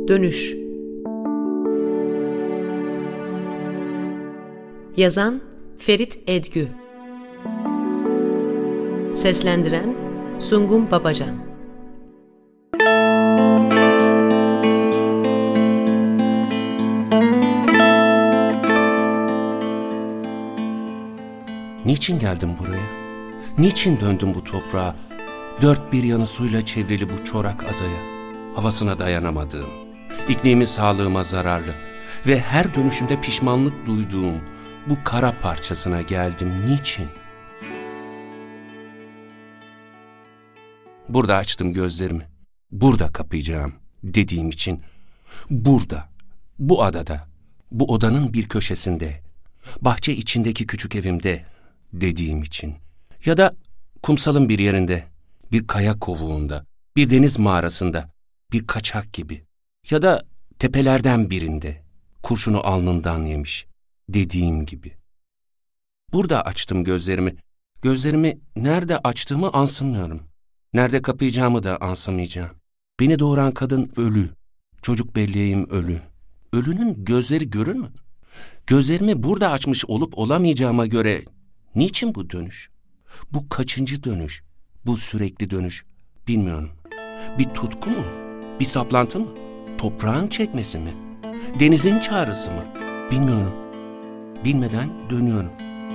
Dönüş. Yazan Ferit Edgü. Seslendiren Sungun Babacan. Niçin geldim buraya? Niçin döndüm bu toprağa? Dört bir yanı suyla çevrili bu çorak adaya. Havasına dayanamadığım, iklimi sağlığıma zararlı ve her dönüşümde pişmanlık duyduğum bu kara parçasına geldim. Niçin? Burada açtım gözlerimi. Burada kapayacağım dediğim için. Burada, bu adada, bu odanın bir köşesinde, bahçe içindeki küçük evimde dediğim için. Ya da kumsalın bir yerinde, bir kaya kovuğunda, bir deniz mağarasında, bir kaçak gibi. Ya da tepelerden birinde, kurşunu alnından yemiş dediğim gibi. Burada açtım gözlerimi. Gözlerimi nerede açtığımı ansımıyorum. Nerede kapayacağımı da ansamayacağım. Beni doğuran kadın ölü. Çocuk belleğim ölü. Ölünün gözleri görür mü? Gözlerimi burada açmış olup olamayacağıma göre niçin bu dönüş? Bu kaçıncı dönüş? Bu sürekli dönüş? Bilmiyorum. Bir tutku mu? Bir saplantı mı? Toprağın çekmesi mi? Denizin çağrısı mı? Bilmiyorum. Bilmeden dönüyorum.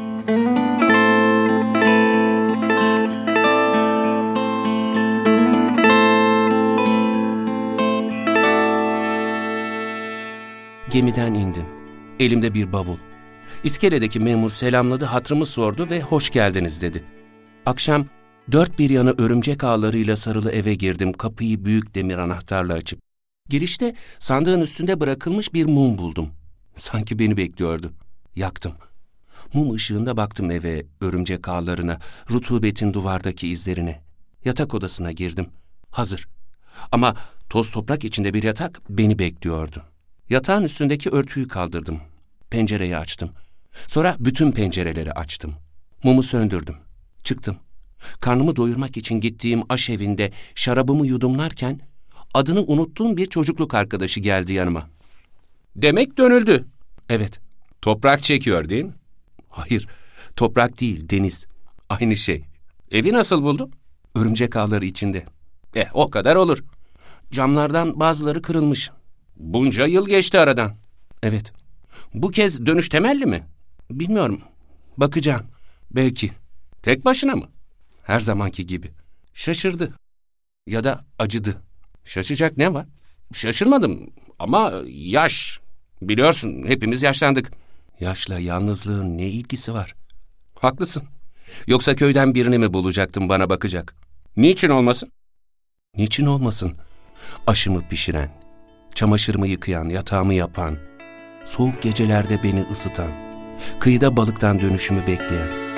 Gemiden indim. Elimde bir bavul. İskeledeki memur selamladı, hatırımı sordu ve hoş geldiniz dedi. Akşam dört bir yanı örümcek ağlarıyla sarılı eve girdim, kapıyı büyük demir anahtarla açıp. Girişte sandığın üstünde bırakılmış bir mum buldum. Sanki beni bekliyordu. Yaktım. Mum ışığında baktım eve, örümcek ağlarına, rutubetin duvardaki izlerine. Yatak odasına girdim. Hazır. Ama toz toprak içinde bir yatak beni bekliyordu. Yatağın üstündeki örtüyü kaldırdım. Pencereyi açtım. Sonra bütün pencereleri açtım. Mumu söndürdüm. Çıktım. Karnımı doyurmak için gittiğim aşevinde şarabımı yudumlarken adını unuttuğum bir çocukluk arkadaşı geldi yanıma. Demek dönüldü. Evet. Toprak çekiyor değil mi? Hayır. Toprak değil, deniz. Aynı şey. Evi nasıl buldun? Örümcek ağları içinde. O kadar olur. Camlardan bazıları kırılmış. Bunca yıl geçti aradan. Evet. Bu kez dönüş temelli mi? Bilmiyorum. Bakacağım. Belki. Tek başına mı? Her zamanki gibi. Şaşırdı. Ya da acıdı. Şaşacak ne var? Şaşırmadım ama yaş. Biliyorsun hepimiz yaşlandık. Yaşla yalnızlığın ne ilgisi var? Haklısın. Yoksa köyden birini mi bulacaktım bana bakacak? Niçin olmasın? Niçin olmasın? Aşımı pişiren, çamaşırımı yıkayan, yatağımı yapan, soğuk gecelerde beni ısıtan, kıyıda balıktan dönüşümü bekleyen.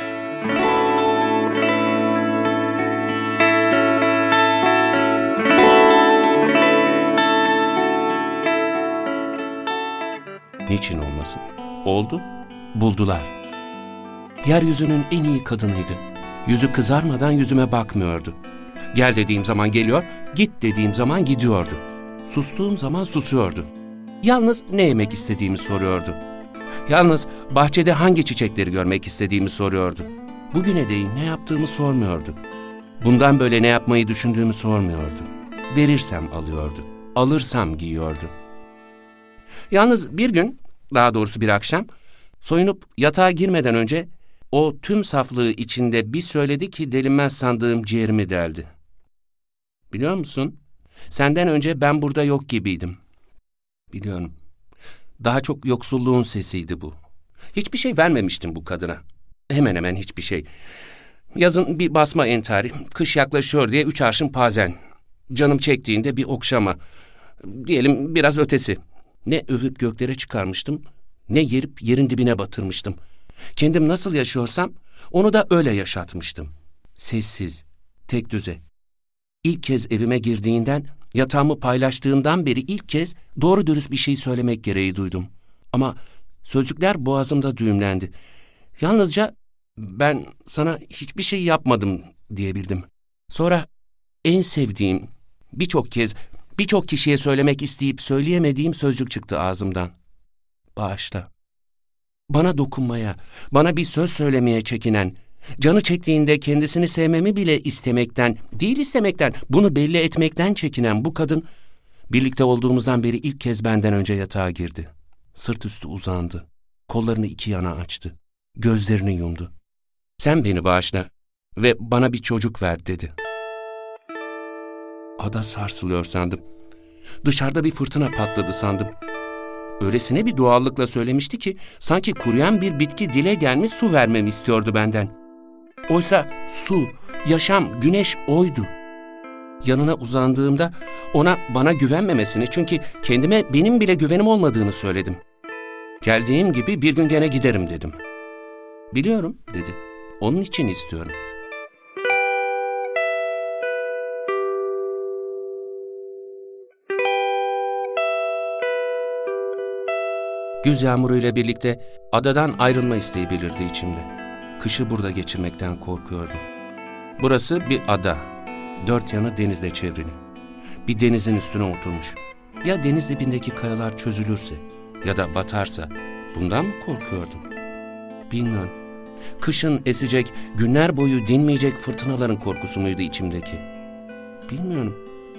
Niçin olmasın? Oldu, buldular. Yeryüzünün en iyi kadınıydı. Yüzü kızarmadan yüzüme bakmıyordu. Gel dediğim zaman geliyor, git dediğim zaman gidiyordu. Sustuğum zaman susuyordu. Yalnız ne yemek istediğimi soruyordu. Yalnız bahçede hangi çiçekleri görmek istediğimi soruyordu. Bugüne değin ne yaptığımı sormuyordu. Bundan böyle ne yapmayı düşündüğümü sormuyordu. Verirsem alıyordu, alırsam giyiyordu. Yalnız bir gün, daha doğrusu bir akşam, soyunup yatağa girmeden önce o tüm saflığı içinde bir söyledi ki delinmez sandığım ciğerimi deldi. Biliyor musun? Senden önce ben burada yok gibiydim. Biliyorum. Daha çok yoksulluğun sesiydi bu. Hiçbir şey vermemiştim bu kadına. Hemen hemen hiçbir şey. Yazın bir basma entari, kış yaklaşıyor diye 3 arşın pazen. Canım çektiğinde bir okşama. Diyelim biraz ötesi. Ne övüp göklere çıkarmıştım, ne yerip yerin dibine batırmıştım. Kendim nasıl yaşıyorsam onu da öyle yaşatmıştım. Sessiz, tek düze. İlk kez evime girdiğinden, yatağımı paylaştığından beri ilk kez doğru dürüst bir şey söylemek gereği duydum. Ama sözcükler boğazımda düğümlendi. Yalnızca ben sana hiçbir şey yapmadım diyebildim. Sonra en sevdiğim, birçok kez Birçok kişiye söylemek isteyip söyleyemediğim sözcük çıktı ağzımdan. Bağışla. Bana dokunmaya, bana bir söz söylemeye çekinen, canı çektiğinde kendisini sevmemi bile istemekten, değil istemekten, bunu belli etmekten çekinen bu kadın, birlikte olduğumuzdan beri ilk kez benden önce yatağa girdi. Sırt üstü uzandı. Kollarını iki yana açtı. Gözlerini yumdu. Sen beni bağışla ve bana bir çocuk ver dedi. Ada sarsılıyor sandım. Dışarıda bir fırtına patladı sandım. Öylesine bir doğallıkla söylemişti ki sanki kuruyan bir bitki dile gelmiş su vermemi istiyordu benden. Oysa su, yaşam, güneş oydu. Yanına uzandığımda ona bana güvenmemesini, çünkü kendime benim bile güvenim olmadığını söyledim. Geldiğim gibi bir gün gene giderim dedim. Biliyorum dedi. Onun için istiyorum. Güz yağmuruyla birlikte adadan ayrılma isteği belirdi içimde. Kışı burada geçirmekten korkuyordum. Burası bir ada. 4 yanı denizle çevrili. Bir denizin üstüne oturmuş. Ya deniz dibindeki kayalar çözülürse ya da batarsa, bundan mı korkuyordum? Bilmiyorum. Kışın esecek, günler boyu dinmeyecek fırtınaların korkusu muydu içimdeki? Bilmiyorum.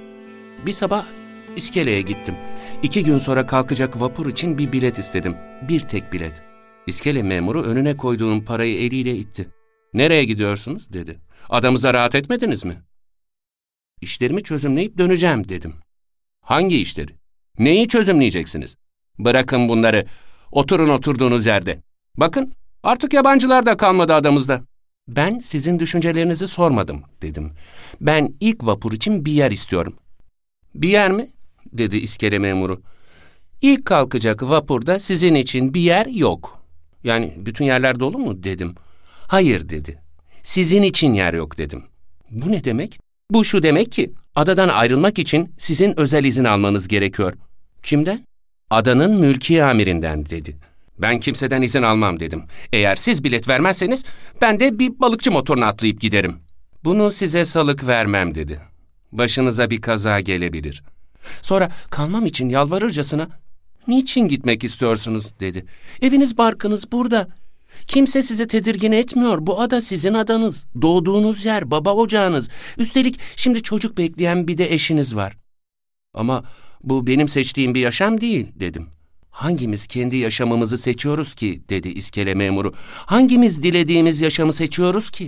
Bir sabah iskeleye gittim. 2 gün sonra kalkacak vapur için bir bilet istedim. Bir tek bilet. İskele memuru önüne koyduğum parayı eliyle itti. "Nereye gidiyorsunuz?" dedi. "Adamıza rahat etmediniz mi?" "İşlerimi çözümleyip döneceğim" dedim. "Hangi işleri? Neyi çözümleyeceksiniz? Bırakın bunları. Oturun oturduğunuz yerde. Bakın, artık yabancılar da kalmadı adamızda." "Ben sizin düşüncelerinizi sormadım" dedim. "Ben ilk vapur için bir yer istiyorum." "Bir yer mi?" dedi iskele memuru. "İlk kalkacak vapurda sizin için bir yer yok." "Yani bütün yerler dolu mu?" dedim. "Hayır" dedi. "Sizin için yer yok" dedim. "Bu ne demek?" "Bu şu demek ki adadan ayrılmak için sizin özel izin almanız gerekiyor." "Kimden?" "Adanın mülki amirinden" dedi. "Ben kimseden izin almam" dedim. "Eğer siz bilet vermezseniz ben de bir balıkçı motoruna atlayıp giderim." "Bunu size salık vermem" dedi. "Başınıza bir kaza gelebilir." Sonra kalmam için yalvarırcasına "Niçin gitmek istiyorsunuz?" dedi. "Eviniz barkınız burada. Kimse sizi tedirgin etmiyor. Bu ada sizin adanız. Doğduğunuz yer, baba ocağınız. Üstelik şimdi çocuk bekleyen bir de eşiniz var." "Ama bu benim seçtiğim bir yaşam değil" dedim. "Hangimiz kendi yaşamımızı seçiyoruz ki?" dedi iskele memuru. "Hangimiz dilediğimiz yaşamı seçiyoruz ki?"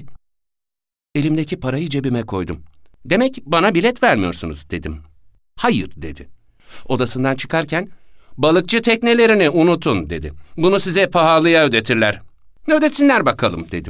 Elimdeki parayı cebime koydum. "Demek bana bilet vermiyorsunuz" dedim. "Hayır" dedi. Odasından çıkarken "Balıkçı teknelerini unutun" dedi. "Bunu size pahalıya ödetirler." "Ödetsinler bakalım" dedim.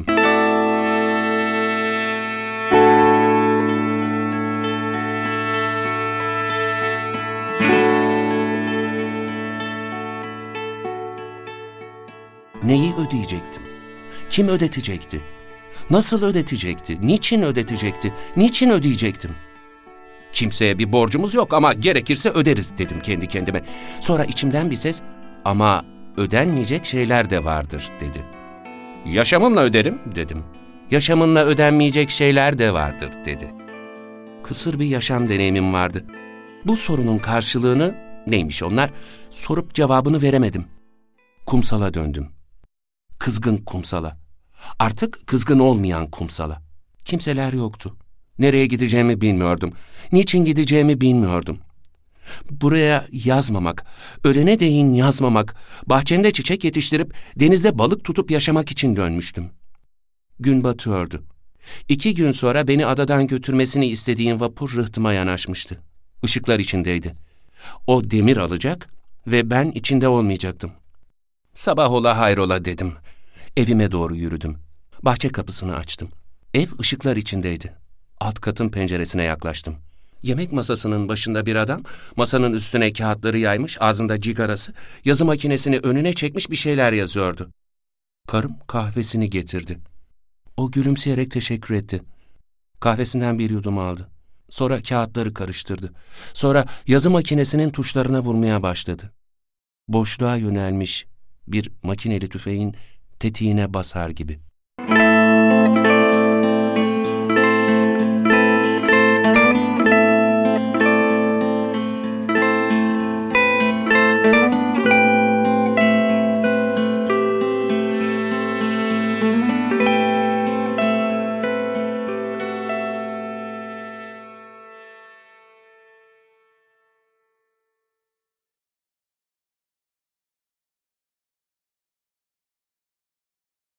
Neyi ödeyecektim? Kim ödetecekti? Nasıl ödetecekti? Niçin ödetecekti? Niçin ödeyecektim? "Kimseye bir borcumuz yok ama gerekirse öderiz" dedim kendi kendime. Sonra içimden bir ses "Ama ödenmeyecek şeyler de vardır" dedi. "Yaşamımla öderim" dedim. "Yaşamınla ödenmeyecek şeyler de vardır" dedi. Kısır bir yaşam deneyimim vardı. Bu sorunun karşılığını, neymiş onlar, sorup cevabını veremedim. Kumsala döndüm. Kızgın kumsala. Artık kızgın olmayan kumsala. Kimseler yoktu. Nereye gideceğimi bilmiyordum. Niçin gideceğimi bilmiyordum. Buraya yazmamak, ölene değin yazmamak, bahçemde çiçek yetiştirip denizde balık tutup yaşamak için dönmüştüm. Gün batıyordu. 2 gün sonra beni adadan götürmesini istediğim vapur rıhtıma yanaşmıştı. Işıklar içindeydi. O demir alacak ve ben içinde olmayacaktım. Sabah ola hayrola dedim. Evime doğru yürüdüm. Bahçe kapısını açtım. Ev ışıklar içindeydi. Alt katın penceresine yaklaştım. Yemek masasının başında bir adam, masanın üstüne kağıtları yaymış, ağzında cigarası, yazı makinesini önüne çekmiş bir şeyler yazıyordu. Karım kahvesini getirdi. O gülümseyerek teşekkür etti. Kahvesinden bir yudum aldı. Sonra kağıtları karıştırdı. Sonra yazı makinesinin tuşlarına vurmaya başladı. Boşluğa yönelmiş bir makineli tüfeğin tetiğine basar gibi.